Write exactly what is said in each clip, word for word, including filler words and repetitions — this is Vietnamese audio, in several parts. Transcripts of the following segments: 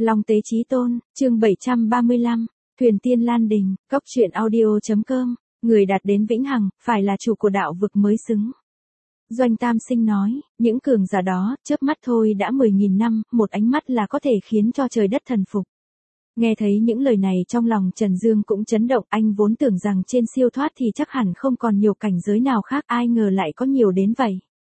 Long Tế Chí Tôn, chương bảy trăm ba mươi lăm, Thuyền Tiên Lan Đình, Cốc truyện audio chấm com, người đạt đến vĩnh hằng, phải là chủ của đạo vực mới xứng. Doanh Tam Sinh nói, những cường giả đó, chớp mắt thôi đã mười nghìn năm, một ánh mắt là có thể khiến cho trời đất thần phục. Nghe thấy những lời này trong lòng Trần Dương cũng chấn động, anh vốn tưởng rằng trên siêu thoát thì chắc hẳn không còn nhiều cảnh giới nào khác, ai ngờ lại có nhiều đến vậy.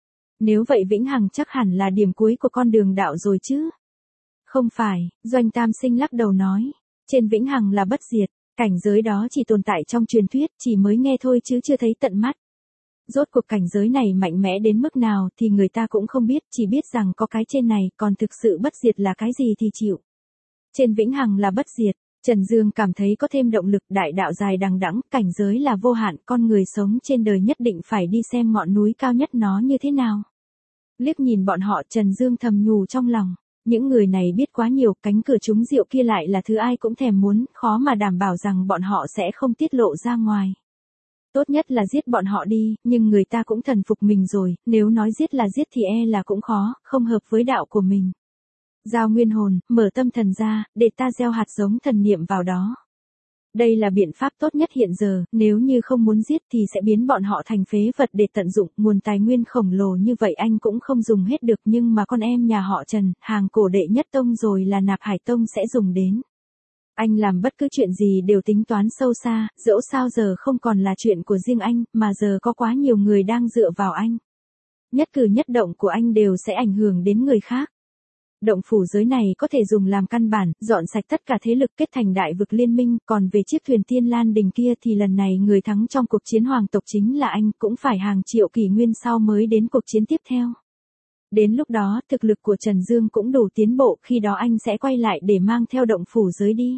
Nếu vậy vĩnh hằng chắc hẳn là điểm cuối của con đường đạo rồi chứ. Không phải, Doanh Tam Sinh lắc đầu nói, trên vĩnh hằng là bất diệt, cảnh giới đó chỉ tồn tại trong truyền thuyết, chỉ mới nghe thôi chứ chưa thấy tận mắt. Rốt cuộc cảnh giới này mạnh mẽ đến mức nào thì người ta cũng không biết, chỉ biết rằng có cái trên này, còn thực sự bất diệt là cái gì thì chịu. Trên vĩnh hằng là bất diệt, Trần Dương cảm thấy có thêm động lực, đại đạo dài đằng đẵng, cảnh giới là vô hạn, con người sống trên đời nhất định phải đi xem ngọn núi cao nhất nó như thế nào. Liếc nhìn bọn họ, Trần Dương thầm nhủ trong lòng, những người này biết quá nhiều, cánh cửa trúng rượu kia lại là thứ ai cũng thèm muốn, khó mà đảm bảo rằng bọn họ sẽ không tiết lộ ra ngoài. Tốt nhất là giết bọn họ đi, nhưng người ta cũng thần phục mình rồi, nếu nói giết là giết thì e là cũng khó, không hợp với đạo của mình. Giao nguyên hồn, mở tâm thần ra, để ta gieo hạt giống thần niệm vào đó. Đây là biện pháp tốt nhất hiện giờ, nếu như không muốn giết thì sẽ biến bọn họ thành phế vật để tận dụng, nguồn tài nguyên khổng lồ như vậy anh cũng không dùng hết được, nhưng mà con em nhà họ Trần, hàng cổ đệ nhất tông rồi là Nạp Hải tông sẽ dùng đến. Anh làm bất cứ chuyện gì đều tính toán sâu xa, dẫu sao giờ không còn là chuyện của riêng anh, mà giờ có quá nhiều người đang dựa vào anh. Nhất cử nhất động của anh đều sẽ ảnh hưởng đến người khác. Động phủ giới này có thể dùng làm căn bản, dọn sạch tất cả thế lực kết thành đại vực liên minh, còn về chiếc thuyền Tiên Lan Đình kia thì lần này người thắng trong cuộc chiến hoàng tộc chính là anh, cũng phải hàng triệu kỷ nguyên sau mới đến cuộc chiến tiếp theo. Đến lúc đó, thực lực của Trần Dương cũng đủ tiến bộ, khi đó anh sẽ quay lại để mang theo động phủ giới đi.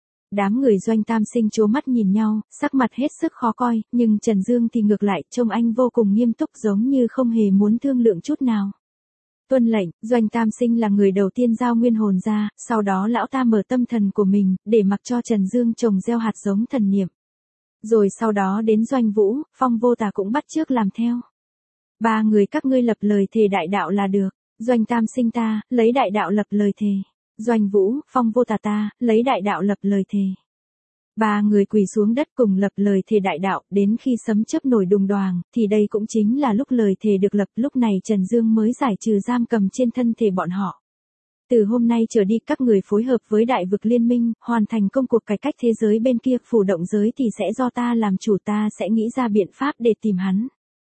Đám người Doanh Tam Sinh trố mắt nhìn nhau, sắc mặt hết sức khó coi, nhưng Trần Dương thì ngược lại, trông anh vô cùng nghiêm túc giống như không hề muốn thương lượng chút nào. Tuân lệnh, Doanh Tam Sinh là người đầu tiên giao nguyên hồn ra, sau đó lão ta mở tâm thần của mình, để mặc cho Trần Dương trồng gieo hạt giống thần niệm. Rồi sau đó đến Doanh Vũ, Phong Vô Tà cũng bắt chước làm theo. Ba người các ngươi lập lời thề đại đạo là được. Doanh Tam Sinh ta, lấy đại đạo lập lời thề. Doanh Vũ, Phong Vô Tà ta, lấy đại đạo lập lời thề. Ba người quỳ xuống đất cùng lập lời thề đại đạo, đến khi sấm chớp nổi đùng đoàng, thì đây cũng chính là lúc lời thề được lập, lúc này Trần Dương mới giải trừ giam cầm trên thân thể bọn họ. Từ hôm nay trở đi các người phối hợp với đại vực liên minh, hoàn thành công cuộc cải cách thế giới bên kia, phủ động giới thì sẽ do ta làm chủ, ta sẽ nghĩ ra biện pháp để tìm hắn.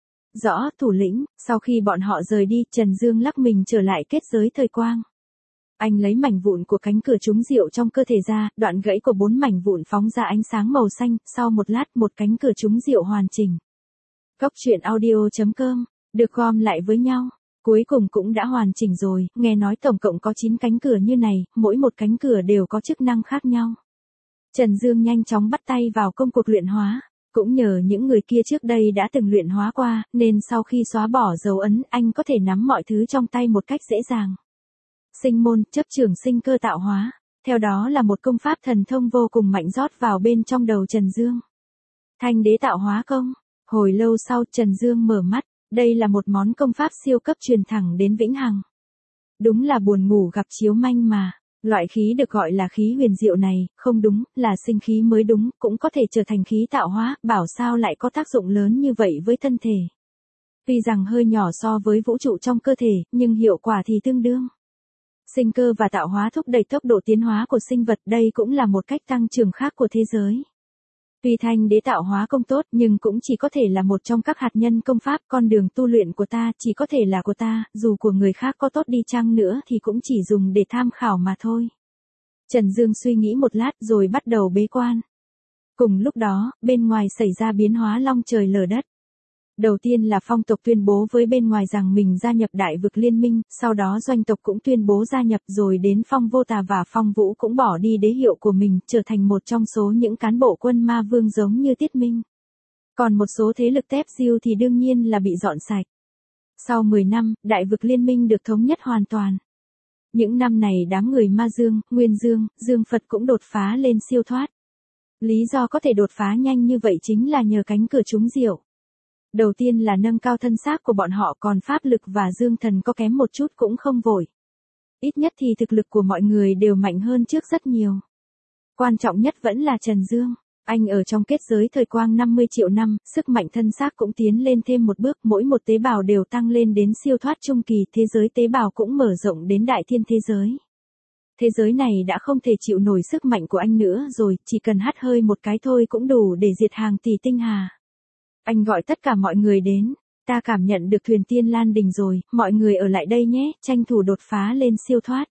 Rõ, thủ lĩnh. Sau khi bọn họ rời đi, Trần Dương lắc mình trở lại kết giới thời quang. Anh lấy mảnh vụn của cánh cửa trúng rượu trong cơ thể ra, đoạn gãy của bốn mảnh vụn phóng ra ánh sáng màu xanh, sau một lát một cánh cửa trúng rượu hoàn chỉnh. Cốc truyện audio chấm com, được gom lại với nhau. Cuối cùng cũng đã hoàn chỉnh rồi, nghe nói tổng cộng có chín cánh cửa như này, mỗi một cánh cửa đều có chức năng khác nhau. Trần Dương nhanh chóng bắt tay vào công cuộc luyện hóa. Cũng nhờ những người kia trước đây đã từng luyện hóa qua, nên sau khi xóa bỏ dấu ấn, anh có thể nắm mọi thứ trong tay một cách dễ dàng. Sinh môn, chấp trường sinh cơ tạo hóa. Theo đó là một công pháp thần thông vô cùng mạnh rót vào bên trong đầu Trần Dương. Thanh đế tạo hóa công. Hồi lâu sau Trần Dương mở mắt, đây là một món công pháp siêu cấp truyền thẳng đến vĩnh hằng. Đúng là buồn ngủ gặp chiếu manh mà. Loại khí được gọi là khí huyền diệu này, không đúng, là sinh khí mới đúng, cũng có thể trở thành khí tạo hóa, bảo sao lại có tác dụng lớn như vậy với thân thể. Tuy rằng hơi nhỏ so với vũ trụ trong cơ thể, nhưng hiệu quả thì tương đương. Sinh cơ và tạo hóa thúc đẩy tốc độ tiến hóa của sinh vật, đây cũng là một cách tăng trưởng khác của thế giới. Tuy thanh đế tạo hóa công tốt, nhưng cũng chỉ có thể là một trong các hạt nhân công pháp, con đường tu luyện của ta chỉ có thể là của ta, dù của người khác có tốt đi chăng nữa thì cũng chỉ dùng để tham khảo mà thôi. Trần Dương suy nghĩ một lát rồi bắt đầu bế quan. Cùng lúc đó, bên ngoài xảy ra biến hóa long trời lở đất. Đầu tiên là Phong tộc tuyên bố với bên ngoài rằng mình gia nhập đại vực liên minh, sau đó Doanh tộc cũng tuyên bố gia nhập, rồi đến Phong Vô Tà và Phong Vũ cũng bỏ đi đế hiệu của mình, trở thành một trong số những cán bộ quân ma vương giống như Tiết Minh. Còn một số thế lực tép diêu thì đương nhiên là bị dọn sạch. Sau mười năm, đại vực liên minh được thống nhất hoàn toàn. Những năm này đám người Ma Dương, Nguyên Dương, Dương Phật cũng đột phá lên siêu thoát. Lý do có thể đột phá nhanh như vậy chính là nhờ cánh cửa trúng rượu. Đầu tiên là nâng cao thân xác của bọn họ, còn pháp lực và dương thần có kém một chút cũng không vội. Ít nhất thì thực lực của mọi người đều mạnh hơn trước rất nhiều. Quan trọng nhất vẫn là Trần Dương. Anh ở trong kết giới thời quang năm mươi triệu năm, sức mạnh thân xác cũng tiến lên thêm một bước, mỗi một tế bào đều tăng lên đến siêu thoát trung kỳ, thế giới tế bào cũng mở rộng đến đại thiên thế giới. Thế giới này đã không thể chịu nổi sức mạnh của anh nữa rồi, chỉ cần hắt hơi một cái thôi cũng đủ để diệt hàng tỷ tinh hà. Anh gọi tất cả mọi người đến, ta cảm nhận được thuyền tiên Lan Đình rồi, mọi người ở lại đây nhé, tranh thủ đột phá lên siêu thoát.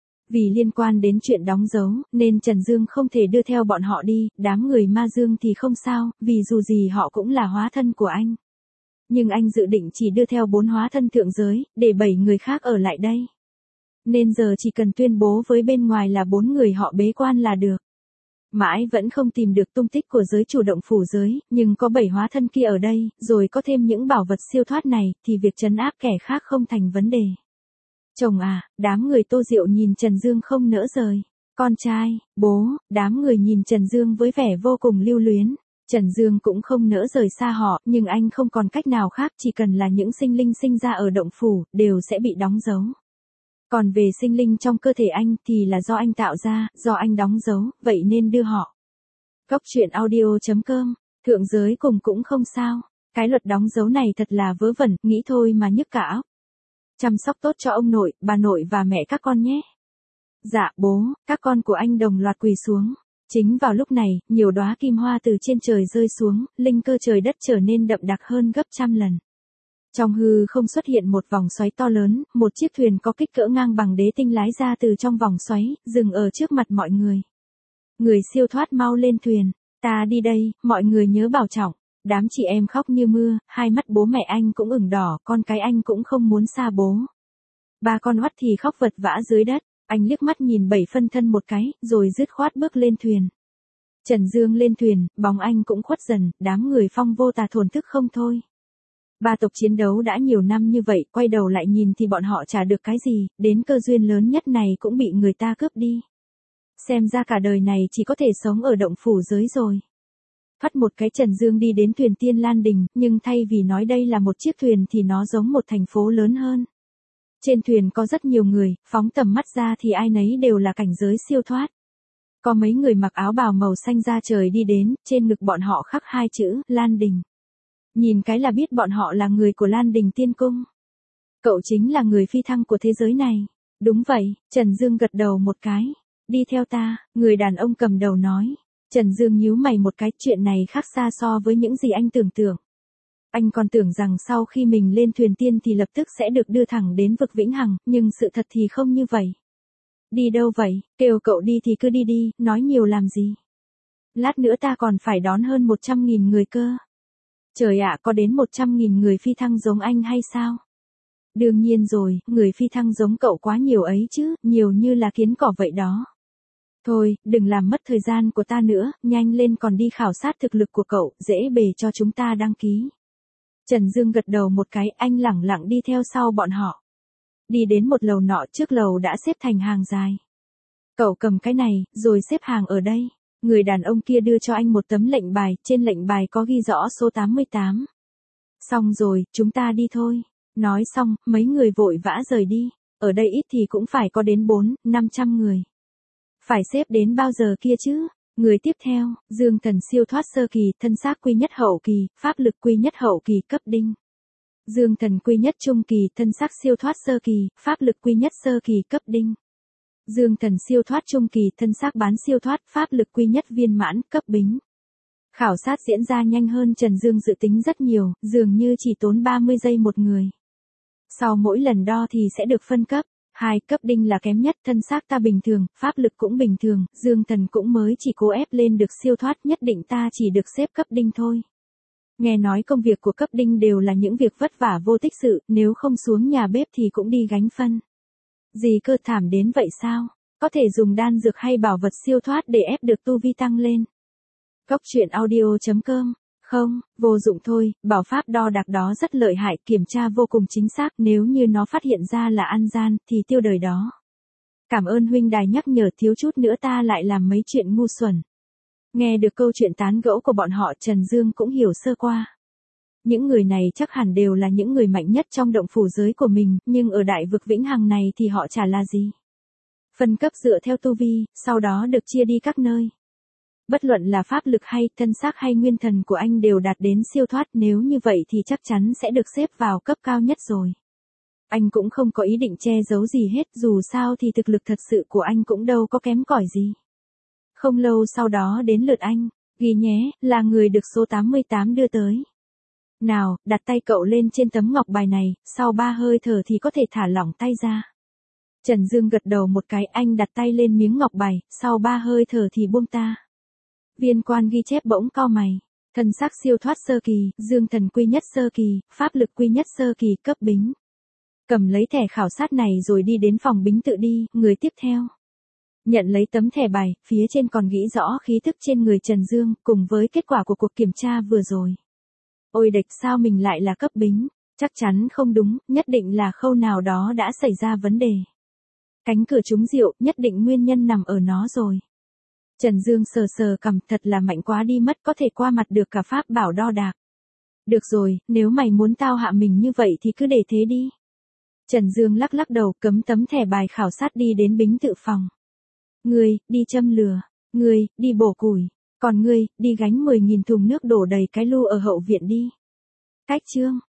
Vì liên quan đến chuyện đóng dấu, nên Trần Dương không thể đưa theo bọn họ đi, đám người Ma Dương thì không sao, vì dù gì họ cũng là hóa thân của anh. Nhưng anh dự định chỉ đưa theo bốn hóa thân thượng giới, để bảy người khác ở lại đây. Nên giờ chỉ cần tuyên bố với bên ngoài là bốn người họ bế quan là được. Mãi vẫn không tìm được tung tích của giới chủ động phủ giới, nhưng có bảy hóa thân kia ở đây, rồi có thêm những bảo vật siêu thoát này, thì việc trấn áp kẻ khác không thành vấn đề. Chồng à, đám người Tô Diệu nhìn Trần Dương không nỡ rời. Con trai, bố, đám người nhìn Trần Dương với vẻ vô cùng lưu luyến. Trần Dương cũng không nỡ rời xa họ, nhưng anh không còn cách nào khác, chỉ cần là những sinh linh sinh ra ở động phủ, đều sẽ bị đóng dấu. Còn về sinh linh trong cơ thể anh thì là do anh tạo ra, do anh đóng dấu, vậy nên đưa họ. Cốc truyện audio chấm com, thượng giới cùng cũng không sao. Cái luật đóng dấu này thật là vớ vẩn, nghĩ thôi mà nhức cả óc. Chăm sóc tốt cho ông nội, bà nội và mẹ các con nhé. Dạ bố, các con của anh đồng loạt quỳ xuống. Chính vào lúc này, nhiều đóa kim hoa từ trên trời rơi xuống, linh cơ trời đất trở nên đậm đặc hơn gấp trăm lần. Trong hư không xuất hiện một vòng xoáy to lớn, một chiếc thuyền có kích cỡ ngang bằng đế tinh lái ra từ trong vòng xoáy, dừng ở trước mặt mọi người. Người siêu thoát mau lên thuyền, ta đi đây, mọi người nhớ bảo trọng. Đám chị em khóc như mưa, hai mắt bố mẹ anh cũng ửng đỏ, con cái anh cũng không muốn xa bố. Ba con oắt thì khóc vật vã dưới đất, anh liếc mắt nhìn bảy phân thân một cái, rồi dứt khoát bước lên thuyền. Trần Dương lên thuyền, bóng anh cũng khuất dần, đám người Phong Vô Tà thổn thức không thôi. Ba tộc chiến đấu đã nhiều năm như vậy, quay đầu lại nhìn thì bọn họ chả được cái gì, đến cơ duyên lớn nhất này cũng bị người ta cướp đi. Xem ra cả đời này chỉ có thể sống ở động phủ giới rồi. Phắt một cái Trần Dương đi đến thuyền tiên Lan Đình, nhưng thay vì nói đây là một chiếc thuyền thì nó giống một thành phố lớn hơn. Trên thuyền có rất nhiều người, phóng tầm mắt ra thì ai nấy đều là cảnh giới siêu thoát. Có mấy người mặc áo bào màu xanh da trời đi đến, trên ngực bọn họ khắc hai chữ, Lan Đình. Nhìn cái là biết bọn họ là người của Lan Đình Tiên Cung. Cậu chính là người phi thăng của thế giới này. Đúng vậy, Trần Dương gật đầu một cái. Đi theo ta, người đàn ông cầm đầu nói. Trần Dương nhíu mày một cái, chuyện này khác xa so với những gì anh tưởng tượng. Anh còn tưởng rằng sau khi mình lên thuyền tiên thì lập tức sẽ được đưa thẳng đến vực vĩnh hằng, nhưng sự thật thì không như vậy. Đi đâu vậy, kêu cậu đi thì cứ đi đi, nói nhiều làm gì. Lát nữa ta còn phải đón hơn một trăm nghìn người cơ. Trời ạ, có đến một trăm nghìn người phi thăng giống anh hay sao? Đương nhiên rồi, người phi thăng giống cậu quá nhiều ấy chứ, nhiều như là kiến cỏ vậy đó. Thôi, đừng làm mất thời gian của ta nữa, nhanh lên còn đi khảo sát thực lực của cậu, dễ bề cho chúng ta đăng ký. Trần Dương gật đầu một cái, anh lẳng lặng đi theo sau bọn họ. Đi đến một lầu nọ, trước lầu đã xếp thành hàng dài. Cậu cầm cái này, rồi xếp hàng ở đây. Người đàn ông kia đưa cho anh một tấm lệnh bài, trên lệnh bài có ghi rõ số tám mươi tám. Xong rồi, chúng ta đi thôi. Nói xong, mấy người vội vã rời đi. Ở đây ít thì cũng phải có đến bốn, năm trăm người. Phải xếp đến bao giờ kia chứ? Người tiếp theo, Dương Thần siêu thoát sơ kỳ, thân xác quy nhất hậu kỳ, pháp lực quy nhất hậu kỳ, cấp đinh. Dương Thần quy nhất trung kỳ, thân xác siêu thoát sơ kỳ, pháp lực quy nhất sơ kỳ, cấp đinh. Dương Thần siêu thoát trung kỳ, thân xác bán siêu thoát, pháp lực quy nhất viên mãn, cấp bính. Khảo sát diễn ra nhanh hơn Trần Dương dự tính rất nhiều, dường như chỉ tốn ba mươi giây một người. Sau mỗi lần đo thì sẽ được phân cấp. Hai, cấp đinh là kém nhất, thân xác ta bình thường, pháp lực cũng bình thường, Dương Thần cũng mới chỉ cố ép lên được siêu thoát, nhất định ta chỉ được xếp cấp đinh thôi. Nghe nói công việc của cấp đinh đều là những việc vất vả vô tích sự, nếu không xuống nhà bếp thì cũng đi gánh phân. Gì cơ, thảm đến vậy sao? Có thể dùng đan dược hay bảo vật siêu thoát để ép được tu vi tăng lên. Cốc truyện audio chấm com. Không, vô dụng thôi, bảo pháp đo đạc đó rất lợi hại, kiểm tra vô cùng chính xác, nếu như nó phát hiện ra là ăn gian, thì tiêu đời đó. Cảm ơn huynh đài nhắc nhở, thiếu chút nữa ta lại làm mấy chuyện ngu xuẩn. Nghe được câu chuyện tán gẫu của bọn họ, Trần Dương cũng hiểu sơ qua. những người này chắc hẳn đều là những người mạnh nhất trong động phủ giới của mình, nhưng ở đại vực vĩnh hằng này thì họ chả là gì. Phân cấp dựa theo tu vi, sau đó được chia đi các nơi. Bất luận là pháp lực hay thân xác hay nguyên thần của anh đều đạt đến siêu thoát, nếu như vậy thì chắc chắn sẽ được xếp vào cấp cao nhất rồi. Anh cũng không có ý định che giấu gì hết, dù sao thì thực lực thật sự của anh cũng đâu có kém cỏi gì. Không lâu sau đó đến lượt anh, ghi nhé, là người được số tám mươi tám đưa tới. Nào, đặt tay cậu lên trên tấm ngọc bài này, sau ba hơi thở thì có thể thả lỏng tay ra. Trần Dương gật đầu một cái, anh đặt tay lên miếng ngọc bài, sau ba hơi thở thì buông ta. Viên quan ghi chép bỗng cau mày. Thân xác siêu thoát sơ kỳ, dương thần quy nhất sơ kỳ, pháp lực quy nhất sơ kỳ, cấp bính. Cầm lấy thẻ khảo sát này rồi đi đến phòng bính tự đi, người tiếp theo. Nhận lấy tấm thẻ bài, phía trên còn ghi rõ khí thức trên người Trần Dương, cùng với kết quả của cuộc kiểm tra vừa rồi. Ôi địch, sao mình lại là cấp bính? Chắc chắn không đúng, nhất định là khâu nào đó đã xảy ra vấn đề. Cánh cửa trúng rượu, nhất định nguyên nhân nằm ở nó rồi. Trần Dương sờ sờ cằm, thật là mạnh quá đi mất, có thể qua mặt được cả pháp bảo đo đạc. Được rồi, nếu mày muốn tao hạ mình như vậy thì cứ để thế đi. Trần Dương lắc lắc đầu, cấm tấm thẻ bài khảo sát đi đến bính tự phòng. Ngươi, đi châm lửa. Ngươi, đi bổ củi. Còn ngươi, đi gánh mười nghìn thùng nước đổ đầy cái lu ở hậu viện đi. Cách chương.